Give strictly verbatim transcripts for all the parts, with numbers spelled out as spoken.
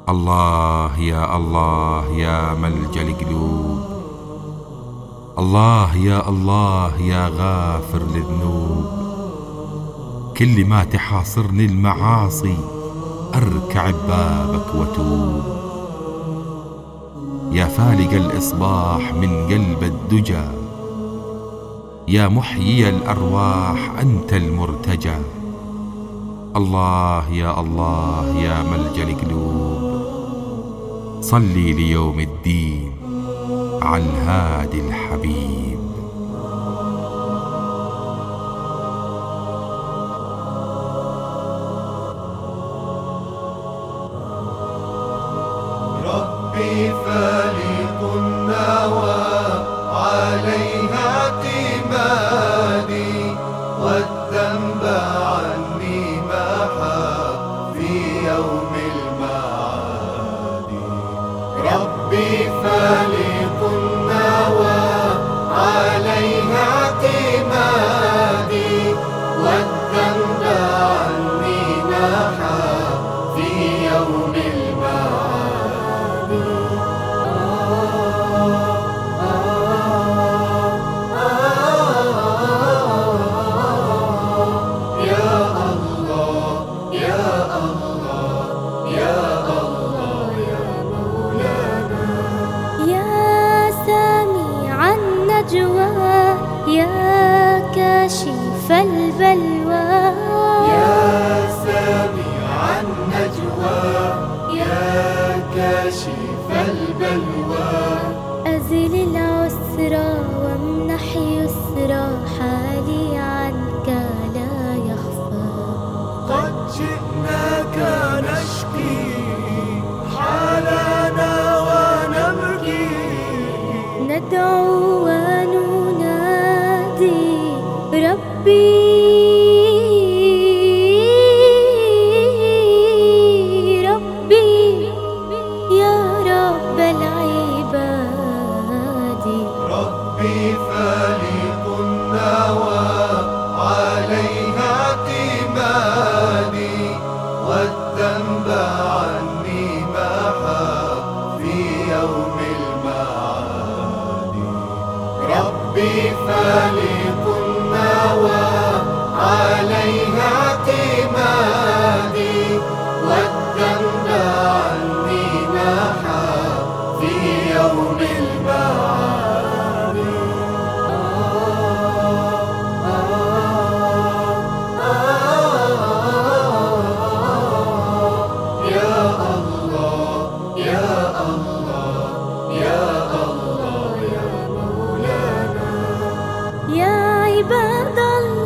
الله يا الله يا ملجأ القلوب، الله يا الله يا غافر للذنوب. كل ما تحاصرني المعاصي أركع ببابك وتوب. يا فالق الإصباح من قلب الدجى، يا محيي الأرواح أنت المرتجى. الله يا الله يا ملجأ القلوب، صلي ليوم الدين على الهادي الحبيب. ربي فالق النوى عليها اعتمادي، والذنب عني محى في يوم المعاد. ربي فالق النوى عليها اعتمادي، والذنب عني محى في يوم المعاد. يا كاشف البلوى، يا سامع النجوى، يا كاشف البلوى. أزل العسرى وامنح يسرى، حالي عنك لا يخفى. قد جئناك نشكي حالنا ونبكي، ندعو وننادي ربي ربي يا رب العباد. ربي فالق النوى عليها اعتمادي، والذنب عني محى في يوم المعاد. ربي فالق النوى عليها اعتمادي، والذنب عني محى في يوم المعاد. يا الله يا الله يا الله يا مولانا. يا عباد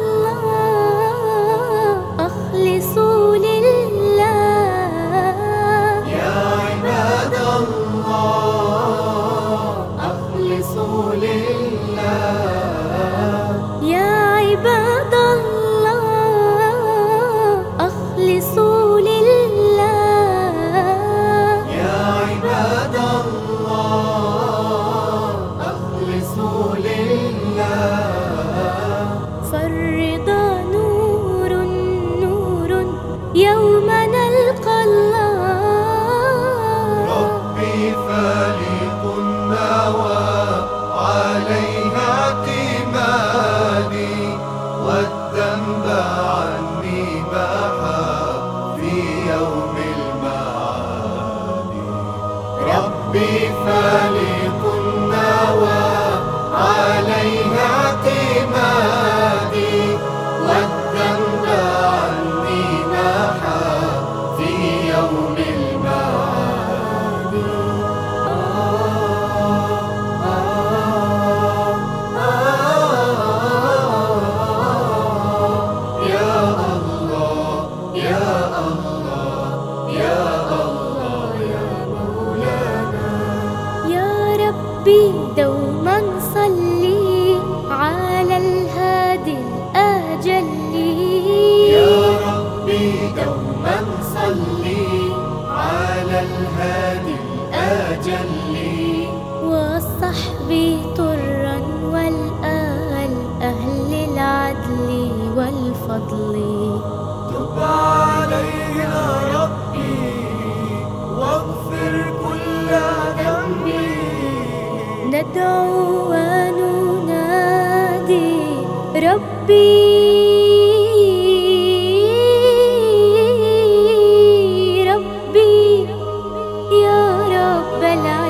الله أخلصوا لله، يا عباد الله أخلصوا لله، يا عباد الله أخلصوا لله، يا عباد الله أخلصوا لله. فالرضا نور نور يوم نلقى الله. ربي فالق النوى عليها اعتمادي، والذنب عني محى في يوم المعاد. ربي فالق النوى عليها اعتمادي، والذنب عني محى في يوم المعاد. يا الله يا الله يا الله يا مولانا. يا ربي دوما صلي على الهادي الأجل. يا ربي دوما صلي على الهادي الأجل، والصحب طرا والآل أهل العدل والفضل. تب علينا ربي واغفر ربي ربي يا رب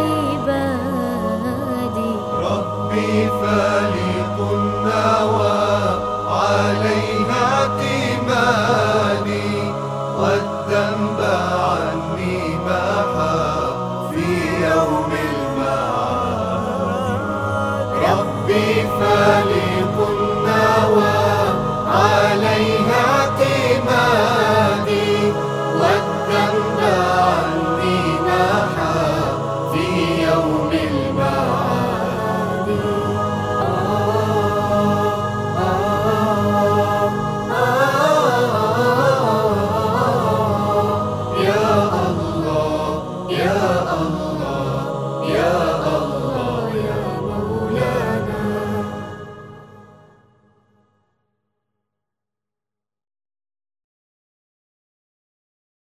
العباد ربي فالق النوى عليها اعتمادي والذنب عني محا في يوم المعاد ربي فالق